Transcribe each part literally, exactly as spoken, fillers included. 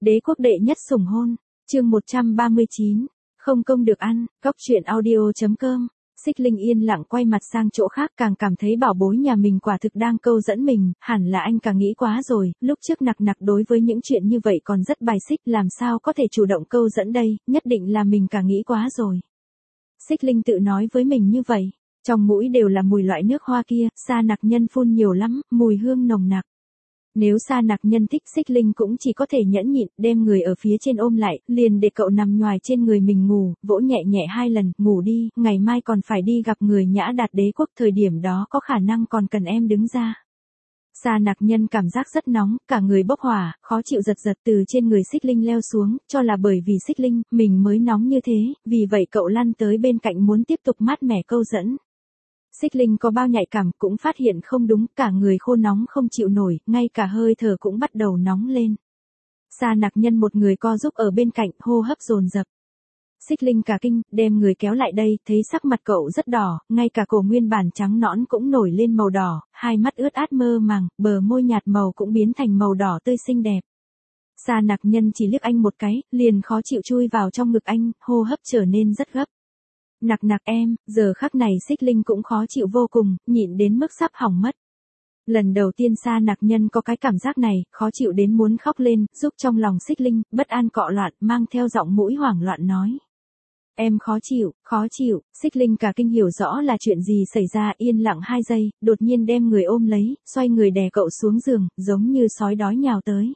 Đế quốc đệ nhất sủng hôn, chương một trăm ba mươi chín, không công được ăn, góc truyện audio.com. Xích Linh yên lặng quay mặt sang chỗ khác, càng cảm thấy bảo bối nhà mình quả thực đang câu dẫn mình, hẳn là anh càng nghĩ quá rồi, lúc trước nặc nặc đối với những chuyện như vậy còn rất bài xích, làm sao có thể chủ động câu dẫn đây, nhất định là mình càng nghĩ quá rồi. Xích Linh tự nói với mình như vậy, trong mũi đều là mùi loại nước hoa kia, Sa Nặc Nhân phun nhiều lắm, mùi hương nồng nặc. Nếu Sa Nặc Nhân thích, Xích Linh cũng chỉ có thể nhẫn nhịn, đem người ở phía trên ôm lại, liền để cậu nằm nhoài trên người mình ngủ, vỗ nhẹ nhẹ hai lần, ngủ đi, ngày mai còn phải đi gặp người Nhã Đạt đế quốc, thời điểm đó có khả năng còn cần em đứng ra. Sa Nặc Nhân cảm giác rất nóng, cả người bốc hỏa, khó chịu giật giật từ trên người Xích Linh leo xuống, cho là bởi vì Xích Linh, mình mới nóng như thế, vì vậy cậu lăn tới bên cạnh muốn tiếp tục mát mẻ câu dẫn. Xích Linh có bao nhạy cảm cũng phát hiện không đúng, cả người khô nóng không chịu nổi, ngay cả hơi thở cũng bắt đầu nóng lên. Sa Nặc Nhân một người co giúp ở bên cạnh, hô hấp dồn dập. Xích Linh cả kinh, đem người kéo lại đây, thấy sắc mặt cậu rất đỏ, ngay cả cổ nguyên bản trắng nõn cũng nổi lên màu đỏ, hai mắt ướt át mơ màng, bờ môi nhạt màu cũng biến thành màu đỏ tươi xinh đẹp. Sa Nặc Nhân chỉ liếc anh một cái, liền khó chịu chui vào trong ngực anh, hô hấp trở nên rất gấp. Nặc nặc em, giờ khắc này Xích Linh cũng khó chịu vô cùng, nhịn đến mức sắp hỏng mất. Lần đầu tiên Sa Nặc Nhân có cái cảm giác này, khó chịu đến muốn khóc lên, giúp trong lòng Xích Linh, bất an cọ loạn, mang theo giọng mũi hoảng loạn nói. Em khó chịu, khó chịu, Xích Linh cả kinh hiểu rõ là chuyện gì xảy ra, yên lặng hai giây, đột nhiên đem người ôm lấy, xoay người đè cậu xuống giường, giống như sói đói nhào tới.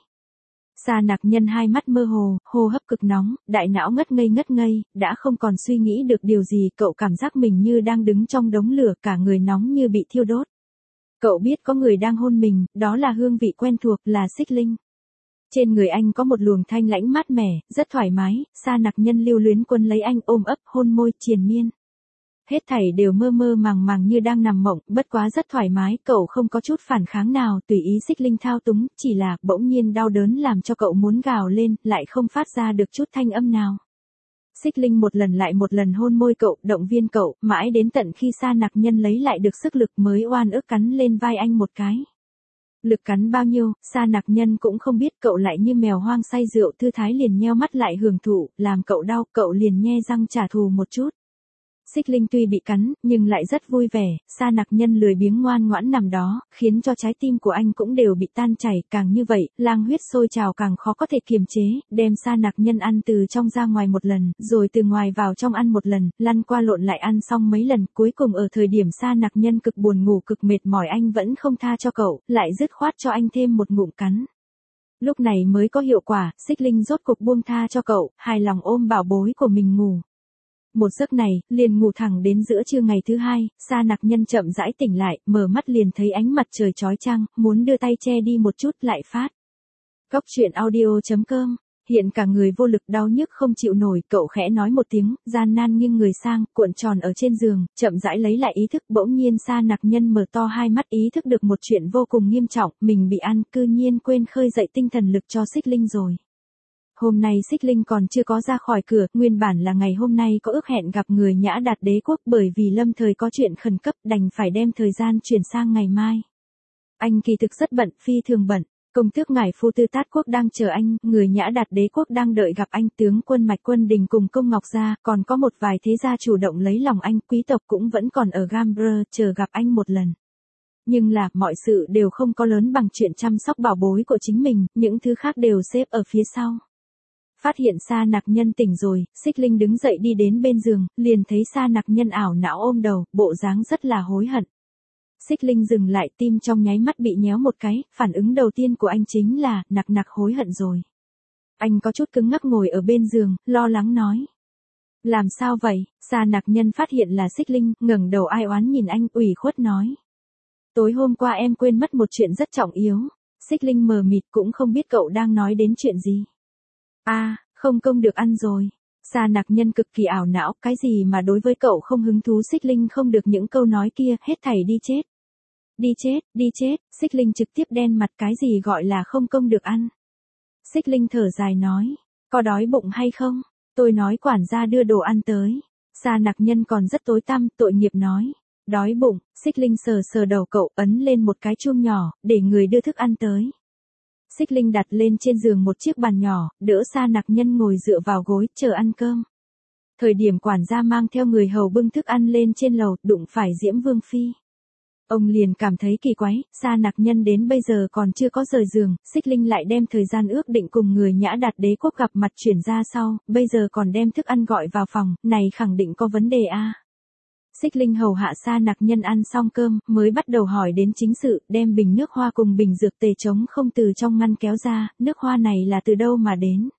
Sa Nặc Nhân hai mắt mơ hồ, hô hấp cực nóng, đại não ngất ngây ngất ngây, đã không còn suy nghĩ được điều gì, cậu cảm giác mình như đang đứng trong đống lửa, cả người nóng như bị thiêu đốt. Cậu biết có người đang hôn mình, đó là hương vị quen thuộc, là Xích Linh. Trên người anh có một luồng thanh lãnh mát mẻ, rất thoải mái, Sa Nặc Nhân lưu luyến quấn lấy anh, ôm ấp, hôn môi, triền miên. Hết thảy đều mơ mơ màng màng như đang nằm mộng, bất quá rất thoải mái, cậu không có chút phản kháng nào, tùy ý Xích Linh thao túng, chỉ là bỗng nhiên đau đớn làm cho cậu muốn gào lên, lại không phát ra được chút thanh âm nào. Xích Linh một lần lại một lần hôn môi cậu, động viên cậu, mãi đến tận khi Sa Nặc Nhân lấy lại được sức lực mới oan ức cắn lên vai anh một cái. Lực cắn bao nhiêu, Sa Nặc Nhân cũng không biết, cậu lại như mèo hoang say rượu, thư thái liền nheo mắt lại hưởng thụ, làm cậu đau, cậu liền nhe răng trả thù một chút. Xích Linh tuy bị cắn, nhưng lại rất vui vẻ, Sa Nặc Nhân lười biếng ngoan ngoãn nằm đó, khiến cho trái tim của anh cũng đều bị tan chảy, càng như vậy, lang huyết sôi trào càng khó có thể kiềm chế, đem Sa Nặc Nhân ăn từ trong ra ngoài một lần, rồi từ ngoài vào trong ăn một lần, lăn qua lộn lại ăn xong mấy lần, cuối cùng ở thời điểm Sa Nặc Nhân cực buồn ngủ cực mệt mỏi anh vẫn không tha cho cậu, lại dứt khoát cho anh thêm một ngụm cắn. Lúc này mới có hiệu quả, Xích Linh rốt cục buông tha cho cậu, hài lòng ôm bảo bối của mình ngủ. Một giấc này, liền ngủ thẳng đến giữa trưa ngày thứ hai, Sa Nặc Nhân chậm rãi tỉnh lại, mở mắt liền thấy ánh mặt trời chói chang, muốn đưa tay che đi một chút lại phát. Góc truyện audio.com, hiện cả người vô lực đau nhức không chịu nổi, cậu khẽ nói một tiếng, gian nan nghiêng người sang, cuộn tròn ở trên giường, chậm rãi lấy lại ý thức, bỗng nhiên Sa Nặc Nhân mở to hai mắt ý thức được một chuyện vô cùng nghiêm trọng, mình bị ăn, cư nhiên quên khơi dậy tinh thần lực cho Xích Linh rồi. Hôm nay Xích Linh còn chưa có ra khỏi cửa, nguyên bản là ngày hôm nay có ước hẹn gặp người Nhã Đạt đế quốc, bởi vì lâm thời có chuyện khẩn cấp đành phải đem thời gian chuyển sang ngày mai. Anh kỳ thực rất bận, phi thường bận, công tước ngải phu tư Tát quốc đang chờ anh, người Nhã Đạt đế quốc đang đợi gặp anh, tướng quân Mạch Quân Đình cùng công Ngọc gia, còn có một vài thế gia chủ động lấy lòng anh, quý tộc cũng vẫn còn ở Gambre chờ gặp anh một lần. Nhưng là, mọi sự đều không có lớn bằng chuyện chăm sóc bảo bối của chính mình, những thứ khác đều xếp ở phía sau. Phát hiện Sa Nặc Nhân tỉnh rồi, Xích Linh đứng dậy đi đến bên giường, liền thấy Sa Nặc Nhân ảo não ôm đầu, bộ dáng rất là hối hận. Xích Linh dừng lại, tim trong nháy mắt bị nhéo một cái, phản ứng đầu tiên của anh chính là, nặc nặc hối hận rồi. Anh có chút cứng ngắc ngồi ở bên giường, lo lắng nói. Làm sao vậy? Sa Nặc Nhân phát hiện là Xích Linh, ngẩng đầu ai oán nhìn anh, ủy khuất nói. Tối hôm qua em quên mất một chuyện rất trọng yếu. Xích Linh mờ mịt cũng không biết cậu đang nói đến chuyện gì. A, à, không công được ăn rồi. Sa Nặc Nhân cực kỳ ảo não, cái gì mà đối với cậu không hứng thú, Xích Linh không được những câu nói kia, hết thảy đi chết. Đi chết, đi chết, Xích Linh trực tiếp đen mặt, cái gì gọi là không công được ăn. Xích Linh thở dài nói, có đói bụng hay không? Tôi nói quản gia đưa đồ ăn tới. Sa Nặc Nhân còn rất tối tăm, tội nghiệp nói. Đói bụng, Xích Linh sờ sờ đầu cậu, ấn lên một cái chuông nhỏ, để người đưa thức ăn tới. Xích Linh đặt lên trên giường một chiếc bàn nhỏ, đỡ Sa Nặc Nhân ngồi dựa vào gối, chờ ăn cơm. Thời điểm quản gia mang theo người hầu bưng thức ăn lên trên lầu, đụng phải Diễm Vương Phi. Ông liền cảm thấy kỳ quái, Sa Nặc Nhân đến bây giờ còn chưa có rời giường, Xích Linh lại đem thời gian ước định cùng người Nhã Đạt đế quốc gặp mặt chuyển ra sau, bây giờ còn đem thức ăn gọi vào phòng, này khẳng định có vấn đề a. Xích Linh hầu hạ Sa Nặc Nhân ăn xong cơm, mới bắt đầu hỏi đến chính sự, đem bình nước hoa cùng bình dược tề trống không từ trong ngăn kéo ra, nước hoa này là từ đâu mà đến.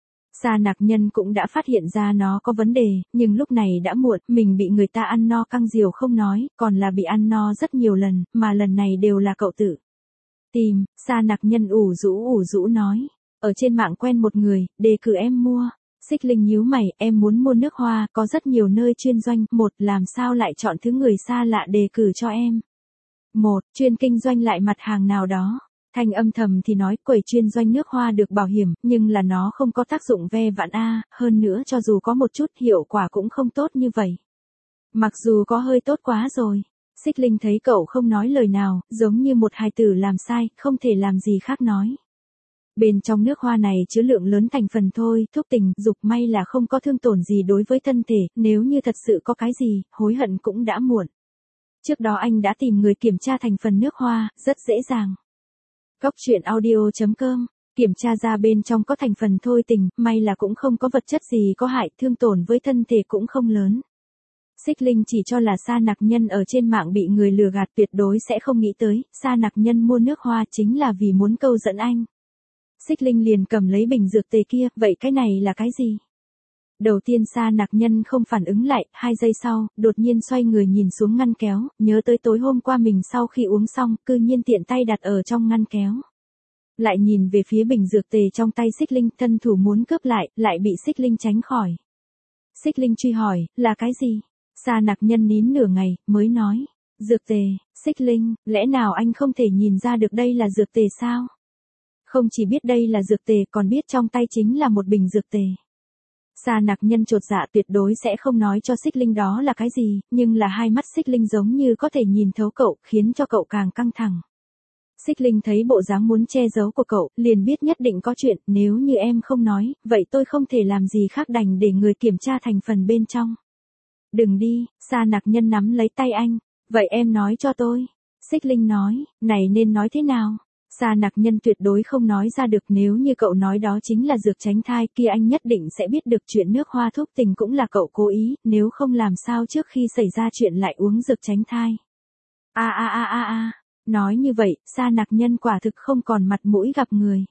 Sa Nặc Nhân cũng đã phát hiện ra nó có vấn đề, nhưng lúc này đã muộn, mình bị người ta ăn no căng diều không nói, còn là bị ăn no rất nhiều lần, mà lần này đều là cậu tự tìm. Sa Nặc Nhân ủ rũ ủ rũ nói, ở trên mạng quen một người, đề cử em mua. Xích Linh nhíu mày, em muốn mua nước hoa, có rất nhiều nơi chuyên doanh, một, làm sao lại chọn thứ người xa lạ đề cử cho em. Một, chuyên kinh doanh lại mặt hàng nào đó. Thanh âm thầm thì nói, quầy chuyên doanh nước hoa được bảo hiểm, nhưng là nó không có tác dụng ve vãn a, hơn nữa cho dù có một chút hiệu quả cũng không tốt như vậy. Mặc dù có hơi tốt quá rồi. Xích Linh thấy cậu không nói lời nào, giống như một hài tử làm sai, không thể làm gì khác nói. Bên trong nước hoa này chứa lượng lớn thành phần thôi, thuốc tình, dục, may là không có thương tổn gì đối với thân thể, nếu như thật sự có cái gì, hối hận cũng đã muộn. Trước đó anh đã tìm người kiểm tra thành phần nước hoa, rất dễ dàng. Cóc truyện audio chấm com, kiểm tra ra bên trong có thành phần thôi tình, may là cũng không có vật chất gì có hại, thương tổn với thân thể cũng không lớn. Xích Linh chỉ cho là Sa Nặc Nhân ở trên mạng bị người lừa gạt, tuyệt đối sẽ không nghĩ tới, Sa Nặc Nhân mua nước hoa chính là vì muốn câu dẫn anh. Xích Linh liền cầm lấy bình dược tề kia, vậy cái này là cái gì? Đầu tiên Sa Nặc Nhân không phản ứng lại, hai giây sau, đột nhiên xoay người nhìn xuống ngăn kéo, nhớ tới tối hôm qua mình sau khi uống xong, cư nhiên tiện tay đặt ở trong ngăn kéo. Lại nhìn về phía bình dược tề trong tay Xích Linh, thân thủ muốn cướp lại, lại bị Xích Linh tránh khỏi. Xích Linh truy hỏi, là cái gì? Sa Nặc Nhân nín nửa ngày, mới nói, dược tề. Xích Linh, lẽ nào anh không thể nhìn ra được đây là dược tề sao? Không chỉ biết đây là dược tề, còn biết trong tay chính là một bình dược tề. Sa Nặc Nhân chột dạ, tuyệt đối sẽ không nói cho Xích Linh đó là cái gì, nhưng là hai mắt Xích Linh giống như có thể nhìn thấu cậu, khiến cho cậu càng căng thẳng. Xích Linh thấy bộ dáng muốn che giấu của cậu, liền biết nhất định có chuyện, nếu như em không nói, vậy tôi không thể làm gì khác đành để người kiểm tra thành phần bên trong. Đừng đi. Sa Nặc Nhân nắm lấy tay anh, vậy em nói cho tôi. Xích Linh nói, này nên nói thế nào? Sa Nặc Nhân tuyệt đối không nói ra được, nếu như cậu nói đó chính là dược tránh thai kia anh nhất định sẽ biết được chuyện nước hoa thuốc tình cũng là cậu cố ý, nếu không làm sao trước khi xảy ra chuyện lại uống dược tránh thai. A a a a a, nói như vậy, Sa Nặc Nhân quả thực không còn mặt mũi gặp người.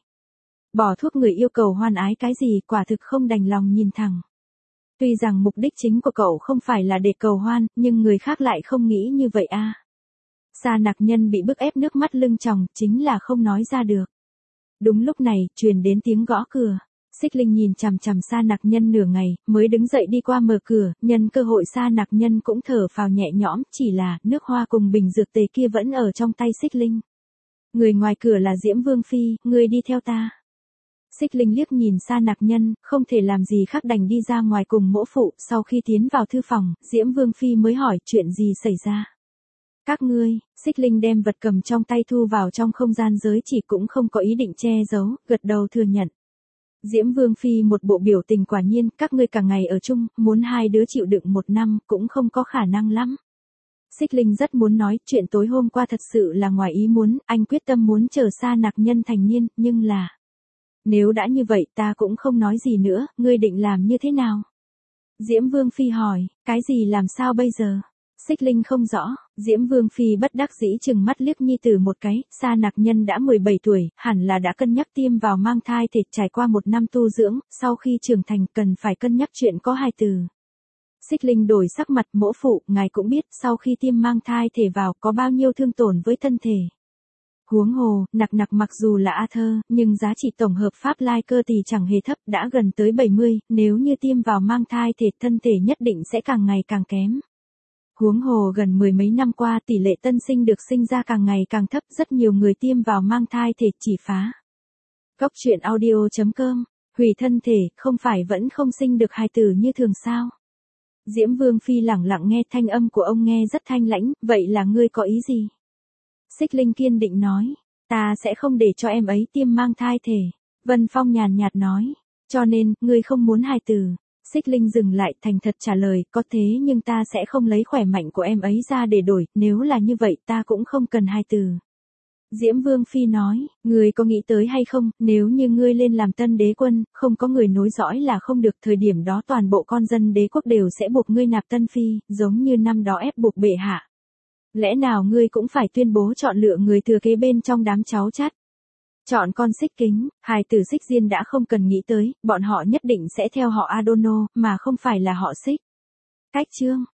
Bỏ thuốc người yêu cầu hoan ái cái gì, quả thực không đành lòng nhìn thẳng. Tuy rằng mục đích chính của cậu không phải là để cầu hoan, nhưng người khác lại không nghĩ như vậy a. À. Sa Nặc Nhân bị bức ép nước mắt lưng tròng, chính là không nói ra được. Đúng lúc này, truyền đến tiếng gõ cửa. Xích Linh nhìn chằm chằm Sa Nặc Nhân nửa ngày, mới đứng dậy đi qua mở cửa, nhân cơ hội Sa Nặc Nhân cũng thở phào nhẹ nhõm, chỉ là nước hoa cùng bình dược tề kia vẫn ở trong tay Xích Linh. Người ngoài cửa là Diễm Vương Phi, người đi theo ta. Xích Linh liếc nhìn Sa Nặc Nhân, không thể làm gì khác đành đi ra ngoài cùng mỗ phụ, sau khi tiến vào thư phòng, Diễm Vương Phi mới hỏi chuyện gì xảy ra. Các ngươi. Xích Linh đem vật cầm trong tay thu vào trong không gian giới chỉ cũng không có ý định che giấu, gật đầu thừa nhận. Diễm Vương Phi một bộ biểu tình quả nhiên, các ngươi cả ngày ở chung, muốn hai đứa chịu đựng một năm, cũng không có khả năng lắm. Xích Linh rất muốn nói, chuyện tối hôm qua thật sự là ngoài ý muốn, anh quyết tâm muốn chờ Sa Nặc Nhân thành niên, nhưng là... Nếu đã như vậy ta cũng không nói gì nữa, ngươi định làm như thế nào? Diễm Vương Phi hỏi, cái gì làm sao bây giờ? Xích Linh không rõ, Diễm Vương Phi bất đắc dĩ chừng mắt liếc nhi tử một cái, Sa Nặc Nhân đã mười bảy tuổi, hẳn là đã cân nhắc tiêm vào mang thai thể, trải qua một năm tu dưỡng, sau khi trưởng thành cần phải cân nhắc chuyện có hài tử. Xích Linh đổi sắc mặt, mỗ phụ, ngài cũng biết, sau khi tiêm mang thai thể vào có bao nhiêu thương tổn với thân thể. Huống hồ, nặc nặc mặc dù là A thơ, nhưng giá trị tổng hợp pháp lai cơ thì chẳng hề thấp, đã gần tới bảy mươi, nếu như tiêm vào mang thai thể thân thể nhất định sẽ càng ngày càng kém. Huống hồ gần mười mấy năm qua tỷ lệ tân sinh được sinh ra càng ngày càng thấp, rất nhiều người tiêm vào mang thai thể chỉ phá. Cóc truyện audio chấm com, hủy thân thể, không phải vẫn không sinh được hài tử như thường sao? Diễm Vương Phi lẳng lặng nghe, thanh âm của ông nghe rất thanh lãnh, vậy là ngươi có ý gì? Xích Linh kiên định nói, Ta sẽ không để cho em ấy tiêm mang thai thể. Vân Phong nhàn nhạt nói. Cho nên, ngươi không muốn hài tử. Xích Linh dừng lại thành thật trả lời, có thế nhưng ta sẽ không lấy khỏe mạnh của em ấy ra để đổi, nếu là như vậy ta cũng không cần hài tử. Diễm Vương Phi nói, ngươi có nghĩ tới hay không, nếu như ngươi lên làm tân đế quân, không có người nối dõi là không được, thời điểm đó toàn bộ con dân đế quốc đều sẽ buộc ngươi nạp tân phi, giống như năm đó ép buộc bệ hạ. Lẽ nào ngươi cũng phải tuyên bố chọn lựa người thừa kế bên trong đám cháu chắt? Chọn con Xích Kính, hài tử Xích Diên đã không cần nghĩ tới, bọn họ nhất định sẽ theo họ Adono, mà không phải là họ Xích. Cách chương